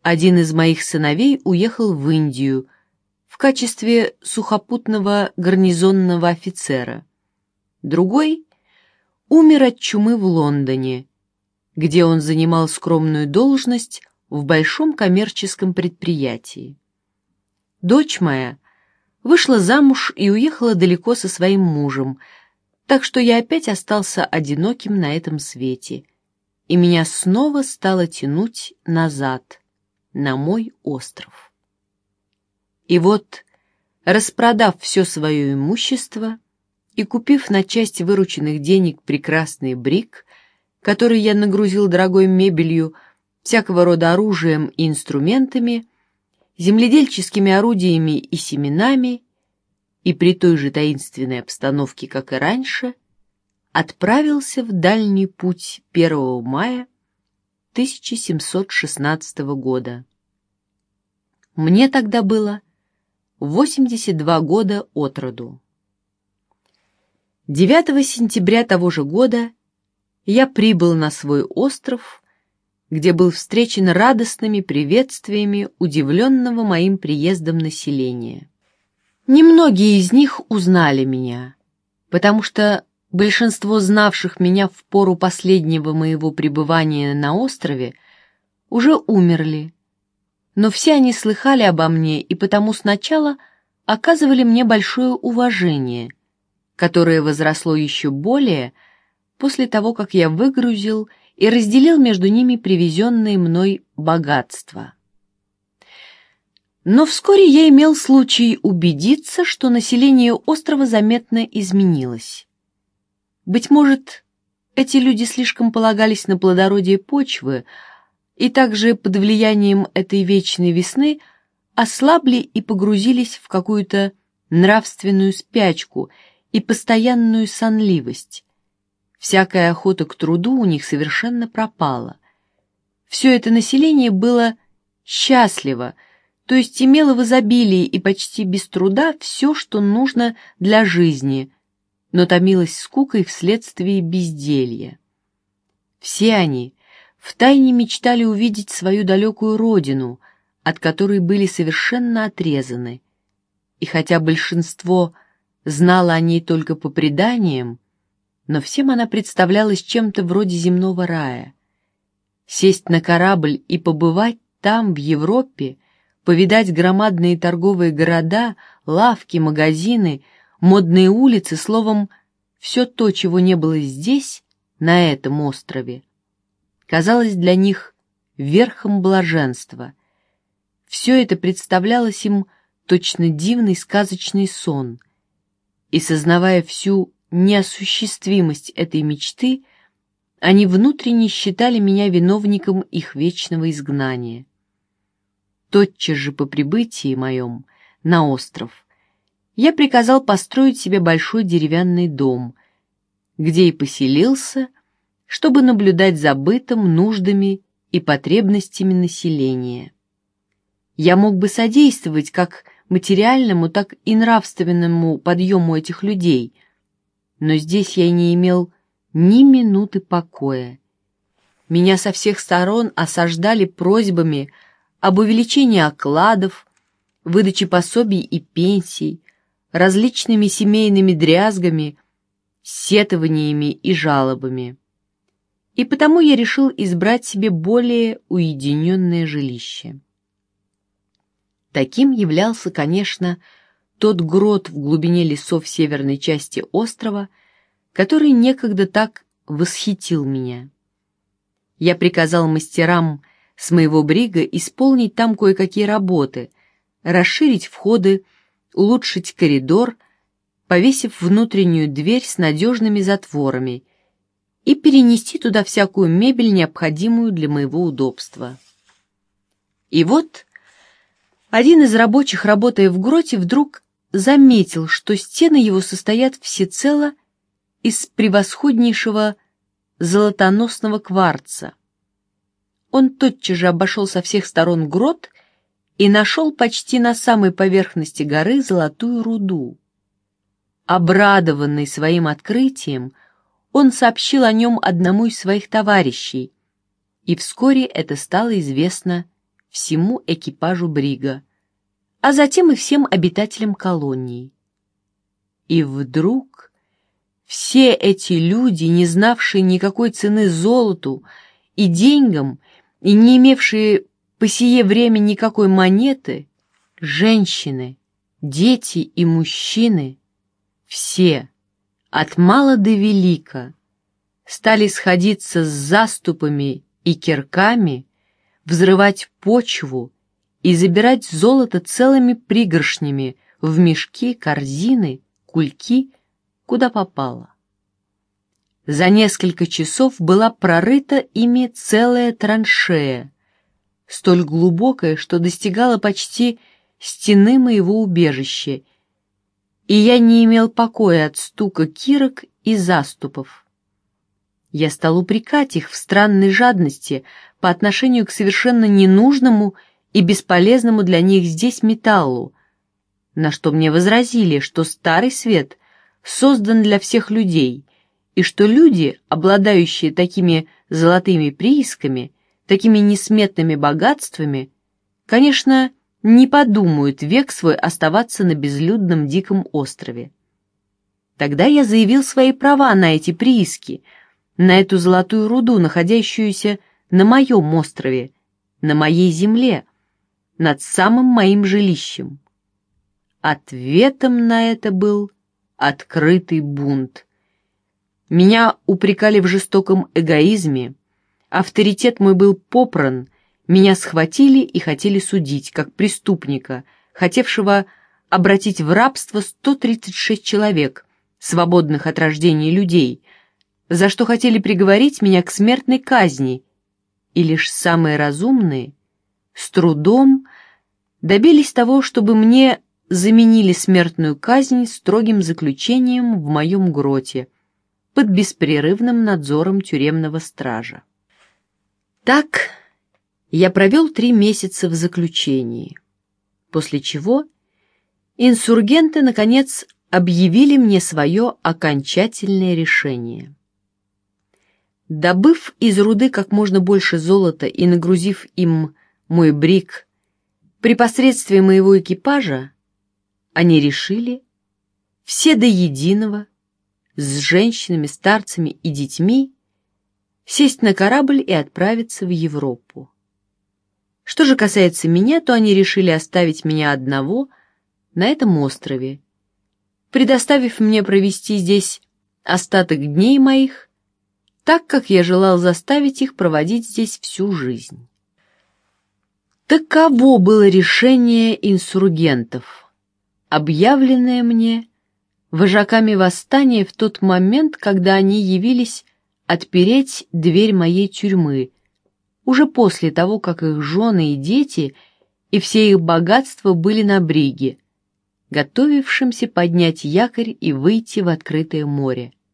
Один из моих сыновей уехал в Индию в качестве сухопутного гарнизонного офицера. Другой умер от чумы в Лондоне, где он занимал скромную должность в большом коммерческом предприятии. Дочь моя вышла замуж и уехала далеко со своим мужем, так что я опять остался одиноким на этом свете, и меня снова стало тянуть назад, на мой остров. И вот, распродав все свое имущество и купив на часть вырученных денег прекрасный брик, который я нагрузил дорогой мебелью, всякого рода оружием и инструментами, земледельческими орудиями и семенами, и при той же таинственной обстановке, как и раньше, отправился в дальний путь 1 мая 1716 года. Мне тогда было 82 года от роду. 9 сентября того же года я прибыл на свой остров, где был встречен радостными приветствиями удивленного моим приездом населения. Немногие из них узнали меня, потому что большинство знавших меня в пору последнего моего пребывания на острове уже умерли, но все они слыхали обо мне и потому сначала оказывали мне большое уважение, которое возросло еще более после того, как я выгрузил и разделил между ними привезенные мной богатства. Но вскоре я имел случай убедиться, что население острова заметно изменилось. Быть может, эти люди слишком полагались на плодородие почвы, и также под влиянием этой вечной весны ослабли и погрузились в какую-то нравственную спячку и постоянную сонливость. Всякая охота к труду у них совершенно пропала. Все это население было счастливо, то есть имело в изобилии и почти без труда все, что нужно для жизни, но томилось скукой вследствие безделья. Все они втайне мечтали увидеть свою далекую родину, от которой были совершенно отрезаны, и хотя большинство знало о ней только по преданиям, но всем она представлялась чем-то вроде земного рая. Сесть на корабль и побывать там, в Европе, повидать громадные торговые города, лавки, магазины, модные улицы, словом, все то, чего не было здесь, на этом острове, казалось для них верхом блаженства. Все это представлялось им точно дивный сказочный сон, и, сознавая всю неосуществимость этой мечты, они внутренне считали меня виновником их вечного изгнания. Тотчас же по прибытии моем на остров я приказал построить себе большой деревянный дом, где и поселился, чтобы наблюдать за бытом, нуждами и потребностями населения. Я мог бы содействовать как материальному, так и нравственному подъему этих людей, но здесь я не имел ни минуты покоя. Меня со всех сторон осаждали просьбами об увеличении окладов, выдаче пособий и пенсий, различными семейными дрязгами, сетованиями и жалобами. И потому я решил избрать себе более уединенное жилище. Таким являлся, конечно, тот грот в глубине лесов северной части острова, который некогда так восхитил меня. Я приказал мастерам с моего брига исполнить там кое-какие работы, расширить входы, улучшить коридор, повесив внутреннюю дверь с надежными затворами, и перенести туда всякую мебель, необходимую для моего удобства. И вот один из рабочих, работая в гроте, вдруг заметил, что стены его состоят всецело из превосходнейшего золотоносного кварца. Он тотчас же обошел со всех сторон грот и нашел почти на самой поверхности горы золотую руду. Обрадованный своим открытием, он сообщил о нем одному из своих товарищей, и вскоре это стало известно всему экипажу брига, а затем и всем обитателям колонии. И вдруг все эти люди, не знавшие никакой цены золоту и деньгам и не имевшие по сие время никакой монеты, женщины, дети и мужчины, все, от мала до велика, стали сходиться с заступами и кирками, взрывать почву и забирать золото целыми пригоршнями в мешки, корзины, кульки, куда попало. За несколько часов была прорыта ими целая траншея, столь глубокая, что достигала почти стены моего убежища, и я не имел покоя от стука кирок и заступов. Я стал упрекать их в странной жадности по отношению к совершенно ненужному и бесполезному для них здесь металлу, на что мне возразили, что Старый Свет создан для всех людей, и что люди, обладающие такими золотыми приисками, такими несметными богатствами, конечно, не подумают век свой оставаться на безлюдном диком острове. Тогда я заявил свои права на эти прииски, на эту золотую руду, находящуюся на моем острове, на моей земле, над самым моим жилищем. Ответом на это был открытый бунт. Меня упрекали в жестоком эгоизме, авторитет мой был попран, меня схватили и хотели судить, как преступника, хотевшего обратить в рабство 136 человек, свободных от рождения людей, за что хотели приговорить меня к смертной казни, и лишь самые разумные, с трудом, добились того, чтобы мне заменили смертную казнь строгим заключением в моем гроте под беспрерывным надзором тюремного стража. Так я провел 3 месяца в заключении, после чего инсургенты, наконец, объявили мне свое окончательное решение. Добыв из руды как можно больше золота и нагрузив им мой бриг, при посредстве моего экипажа, они решили, все до единого, с женщинами, старцами и детьми, сесть на корабль и отправиться в Европу. Что же касается меня, то они решили оставить меня одного на этом острове, предоставив мне провести здесь остаток дней моих, так как я желал заставить их проводить здесь всю жизнь. Таково было решение инсургентов, объявленное мне вожаками восстания в тот момент, когда они явились отпереть дверь моей тюрьмы, уже после того, как их жены и дети и все их богатства были на бриге, готовившемся поднять якорь и выйти в открытое море.